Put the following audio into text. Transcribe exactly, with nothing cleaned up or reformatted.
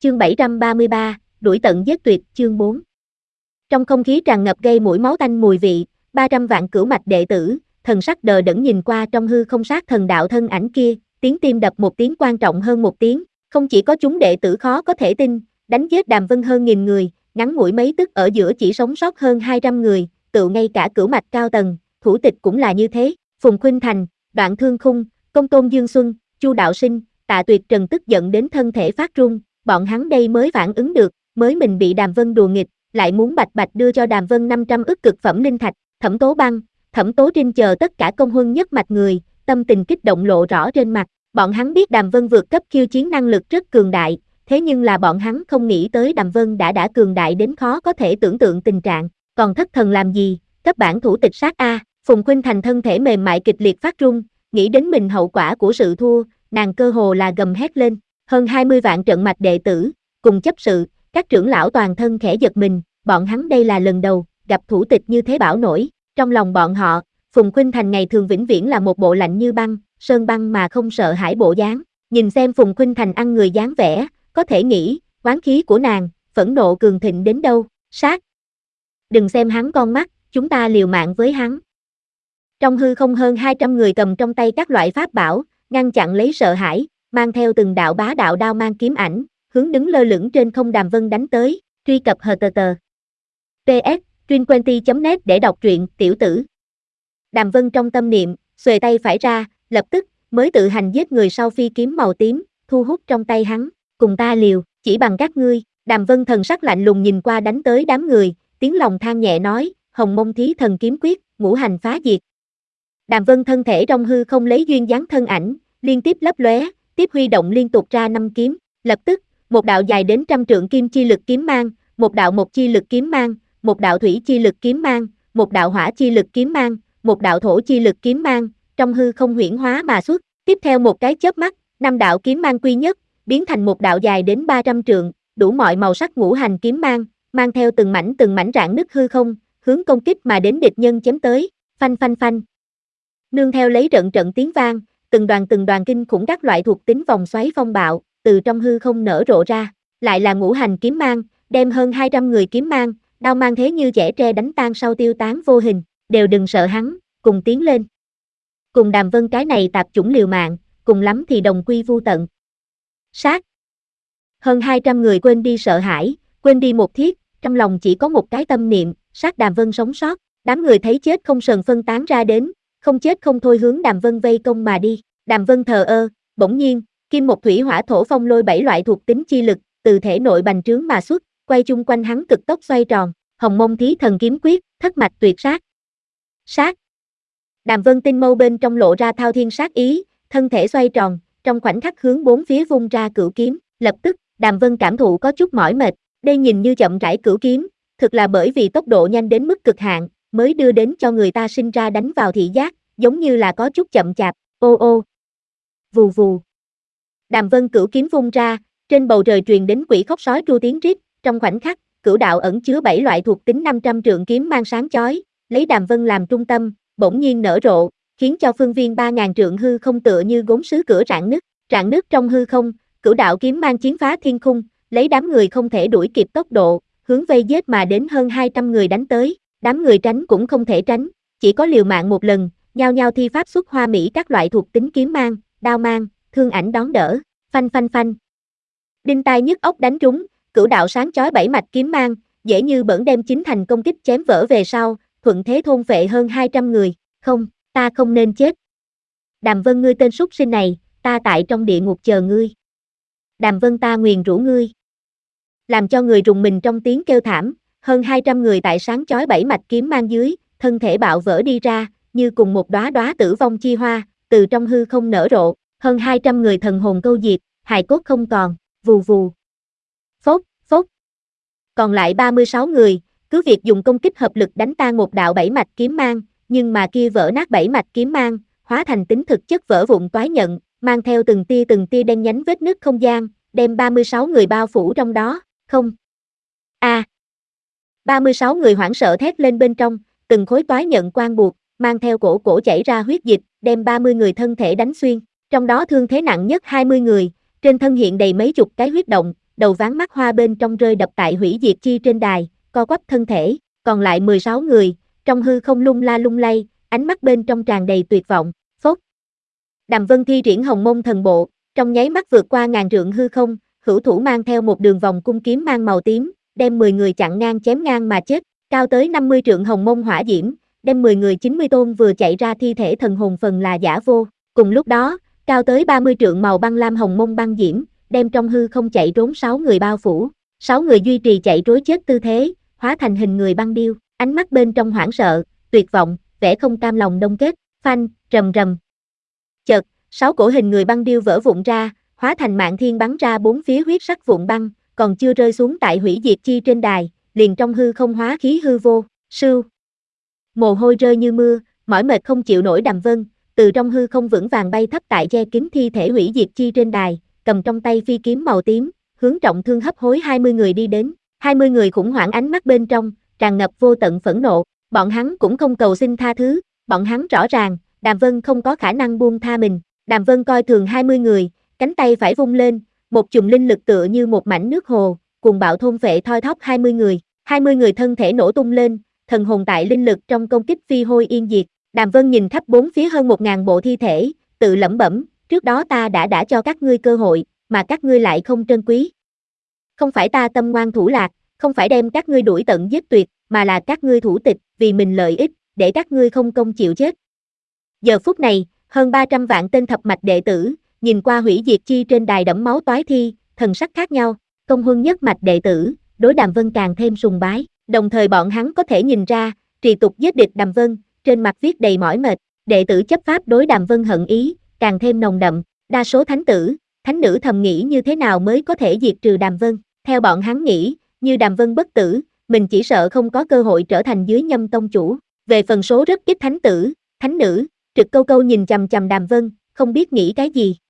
Chương bảy trăm ba mươi ba, đuổi tận giết tuyệt, chương bốn. Trong không khí tràn ngập gây mũi máu tanh mùi vị, ba trăm vạn cửu mạch đệ tử, thần sắc đờ đẫn nhìn qua trong hư không sát thần đạo thân ảnh kia, tiếng tim đập một tiếng quan trọng hơn một tiếng, không chỉ có chúng đệ tử khó có thể tin, đánh giết Đàm Vân hơn nghìn người, ngắn ngủi mấy tức ở giữa chỉ sống sót hơn hai trăm người, tự ngay cả cửu mạch cao tầng, thủ tịch cũng là như thế, Phùng Khuynh Thành, Đoạn Thương Khung, Công Tôn Dương Xuân, Chu Đạo Sinh, Tạ Tuyệt Trần tức giận đến thân thể phát run, bọn hắn đây mới phản ứng được, mới mình bị Đàm Vân đùa nghịch, lại muốn bạch bạch đưa cho Đàm Vân năm trăm ức cực phẩm linh thạch, Thẩm Tố Băng, Thẩm Tố Trinh chờ tất cả công huân nhất mạch người, tâm tình kích động lộ rõ trên mặt, bọn hắn biết Đàm Vân vượt cấp khiêu chiến năng lực rất cường đại, thế nhưng là bọn hắn không nghĩ tới Đàm Vân đã đã cường đại đến khó có thể tưởng tượng tình trạng, còn thất thần làm gì, cấp bản thủ tịch sát a, Phùng Khuynh Thành thân thể mềm mại kịch liệt phát run, nghĩ đến mình hậu quả của sự thua, nàng cơ hồ là gầm hét lên, hơn hai mươi vạn trận mạch đệ tử, cùng chấp sự, các trưởng lão toàn thân khẽ giật mình, bọn hắn đây là lần đầu gặp thủ tịch như thế bão nổi, trong lòng bọn họ, Phùng Khuynh Thành ngày thường vĩnh viễn là một bộ lạnh như băng, sơn băng mà không sợ hãi bộ dáng, nhìn xem Phùng Khuynh Thành ăn người dáng vẻ, có thể nghĩ, oán khí của nàng, phẫn nộ cường thịnh đến đâu, sát. Đừng xem hắn con mắt, chúng ta liều mạng với hắn. Trong hư không hơn hai trăm người cầm trong tay các loại pháp bảo, ngăn chặn lấy sợ hãi, mang theo từng đạo bá đạo đao mang kiếm ảnh, hướng đứng lơ lửng trên không Đàm Vân đánh tới, truy cập hờ tờ tờ. pê ét, Trinquenty chấm net để đọc truyện, tiểu tử. Đàm Vân trong tâm niệm, xuề tay phải ra, lập tức, mới tự hành giết người sau phi kiếm màu tím, thu hút trong tay hắn, cùng ta liều, chỉ bằng các ngươi, Đàm Vân thần sắc lạnh lùng nhìn qua đánh tới đám người, tiếng lòng than nhẹ nói, Hồng Mông Thí Thần Kiếm Quyết, ngũ hành phá diệt. Đàm Vân thân thể trong hư không lấy duyên dáng thân ảnh, liên tiếp lấp lóe, tiếp huy động liên tục ra năm kiếm, lập tức, một đạo dài đến trăm trượng kim chi lực kiếm mang, một đạo mộc chi lực kiếm mang, một đạo thủy chi lực kiếm mang, một đạo hỏa chi lực kiếm mang, một đạo thổ chi lực kiếm mang, trong hư không huyễn hóa mà xuất, tiếp theo một cái chớp mắt, năm đạo kiếm mang quy nhất, biến thành một đạo dài đến ba trăm trượng, đủ mọi màu sắc ngũ hành kiếm mang, mang theo từng mảnh từng mảnh rạn nứt hư không, hướng công kích mà đến địch nhân chém tới, phanh phanh phanh. Nương theo lấy trận trận tiếng vang, từng đoàn từng đoàn kinh khủng các loại thuộc tính vòng xoáy phong bạo, từ trong hư không nở rộ ra, lại là ngũ hành kiếm mang, đem hơn hai trăm người kiếm mang, đao mang thế như chẻ tre đánh tan sau tiêu tán vô hình, đều đừng sợ hắn, cùng tiến lên. Cùng Đàm Vân cái này tạp chủng liều mạng, cùng lắm thì đồng quy vu tận. Sát. Hơn hai trăm người quên đi sợ hãi, quên đi một thiết, trong lòng chỉ có một cái tâm niệm, sát Đàm Vân sống sót, đám người thấy chết không sờn phân tán ra đến, không chết không thôi hướng Đàm Vân vây công mà đi, Đàm Vân thờ ơ, bỗng nhiên, kim một thủy hỏa thổ phong lôi bảy loại thuộc tính chi lực, từ thể nội bành trướng mà xuất, quay chung quanh hắn cực tốc xoay tròn, Hồng Mông Thí Thần Kiếm Quyết, thất mạch tuyệt sát. Sát. Đàm Vân tinh mâu bên trong lộ ra thao thiên sát ý, thân thể xoay tròn, trong khoảnh khắc hướng bốn phía vung ra cửu kiếm, lập tức, Đàm Vân cảm thụ có chút mỏi mệt, đây nhìn như chậm rãi cửu kiếm, thực là bởi vì tốc độ nhanh đến mức cực hạn, mới đưa đến cho người ta sinh ra đánh vào thị giác, giống như là có chút chậm chạp, ô ô. Vù vù. Đàm Vân cửu kiếm vung ra, trên bầu trời truyền đến quỷ khóc sói tru tiếng rít, trong khoảnh khắc, cửu đạo ẩn chứa bảy loại thuộc tính năm trăm trượng kiếm mang sáng chói, lấy Đàm Vân làm trung tâm, bỗng nhiên nở rộ, khiến cho phương viên ba ngàn trượng hư không tựa như gốm sứ cửa rạn nứt, rạn nứt trong hư không, cửu đạo kiếm mang chiến phá thiên khung, lấy đám người không thể đuổi kịp tốc độ, hướng vây giết mà đến hơn hai trăm người đánh tới, đám người tránh cũng không thể tránh, chỉ có liều mạng một lần, nhao nhao thi pháp xuất hoa mỹ các loại thuộc tính kiếm mang, đao mang, thương ảnh đón đỡ, phanh phanh phanh. Đinh tai nhức óc đánh trúng, cửu đạo sáng chói bảy mạch kiếm mang, dễ như bỡn đem chính thành công kích chém vỡ về sau, thuận thế thôn phệ hơn hai trăm người, không, ta không nên chết. Đàm Vân ngươi tên súc sinh này, ta tại trong địa ngục chờ ngươi. Đàm Vân ta nguyền rủa ngươi. Làm cho người rùng mình trong tiếng kêu thảm, hơn hai trăm người tại sáng chói bảy mạch kiếm mang dưới, thân thể bạo vỡ đi ra, như cùng một đóa đóa tử vong chi hoa, từ trong hư không nở rộ, hơn hai trăm người thần hồn câu diệt, hài cốt không còn, vù vù. Phốt, phốt. Còn lại ba mươi sáu người, cứ việc dùng công kích hợp lực đánh tan một đạo bảy mạch kiếm mang, nhưng mà kia vỡ nát bảy mạch kiếm mang, hóa thành tính thực chất vỡ vụn toái nhận, mang theo từng tia từng tia đen nhánh vết nứt không gian, đem ba mươi sáu người bao phủ trong đó, không. A. À. ba mươi sáu người hoảng sợ thét lên bên trong, từng khối toái nhận quang buộc, mang theo cổ cổ chảy ra huyết dịch, đem ba mươi người thân thể đánh xuyên, trong đó thương thế nặng nhất hai mươi người, trên thân hiện đầy mấy chục cái huyết động, đầu ván mắt hoa bên trong rơi đập tại hủy diệt chi trên đài, co quắp thân thể, còn lại mười sáu người, trong hư không lung la lung lay, ánh mắt bên trong tràn đầy tuyệt vọng, phốt. Đàm Vân thi triển Hồng Mông thần bộ, trong nháy mắt vượt qua ngàn trượng hư không, hữu thủ mang theo một đường vòng cung kiếm mang màu tím, đem mười người chặn ngang chém ngang mà chết, cao tới năm mươi trượng Hồng Mông hỏa diễm, đem mười người chín mươi tôn vừa chạy ra thi thể thần hồn phần là giả vô. Cùng lúc đó, cao tới ba mươi trượng màu băng lam Hồng Mông băng diễm, đem trong hư không chạy trốn sáu người bao phủ, sáu người duy trì chạy trối chết tư thế, hóa thành hình người băng điêu, ánh mắt bên trong hoảng sợ, tuyệt vọng, vẻ không cam lòng đông kết, phanh, rầm rầm. Chợt, sáu cổ hình người băng điêu vỡ vụn ra, hóa thành mạn thiên bắn ra bốn phía huyết sắc vụn băng, còn chưa rơi xuống tại hủy diệt chi trên đài, liền trong hư không hóa khí hư vô, sưu. Mồ hôi rơi như mưa, mỏi mệt không chịu nổi Đàm Vân, từ trong hư không vững vàng bay thấp tại che kín thi thể hủy diệt chi trên đài, cầm trong tay phi kiếm màu tím, hướng trọng thương hấp hối hai mươi người đi đến, hai mươi người khủng hoảng ánh mắt bên trong, tràn ngập vô tận phẫn nộ, bọn hắn cũng không cầu xin tha thứ, bọn hắn rõ ràng, Đàm Vân không có khả năng buông tha mình, Đàm Vân coi thường hai mươi người, cánh tay phải vung lên, một chùm linh lực tựa như một mảnh nước hồ, cuồng bạo thôn phệ thoi thóp hai mươi người, hai mươi người thân thể nổ tung lên, thần hồn tại linh lực trong công kích phi hôi yên diệt, Đàm Vân nhìn khắp bốn phía hơn một ngàn bộ thi thể, tự lẩm bẩm, trước đó ta đã đã cho các ngươi cơ hội, mà các ngươi lại không trân quý. Không phải ta tâm ngoan thủ lạc, không phải đem các ngươi đuổi tận giết tuyệt, mà là các ngươi thủ tịch, vì mình lợi ích, để các ngươi không công chịu chết. Giờ phút này, hơn ba trăm vạn tên thập mạch đệ tử, nhìn qua hủy diệt chi trên đài đẫm máu toái thi, thần sắc khác nhau, công huân nhất mạch đệ tử, đối Đàm Vân càng thêm sùng bái, đồng thời bọn hắn có thể nhìn ra, trì tục giết địch Đàm Vân, trên mặt viết đầy mỏi mệt, đệ tử chấp pháp đối Đàm Vân hận ý, càng thêm nồng đậm, đa số thánh tử, thánh nữ thầm nghĩ như thế nào mới có thể diệt trừ Đàm Vân, theo bọn hắn nghĩ, như Đàm Vân bất tử, mình chỉ sợ không có cơ hội trở thành dưới nhâm tông chủ, về phần số rất ít thánh tử, thánh nữ, trực câu câu nhìn chằm chằm Đàm Vân, không biết nghĩ cái gì.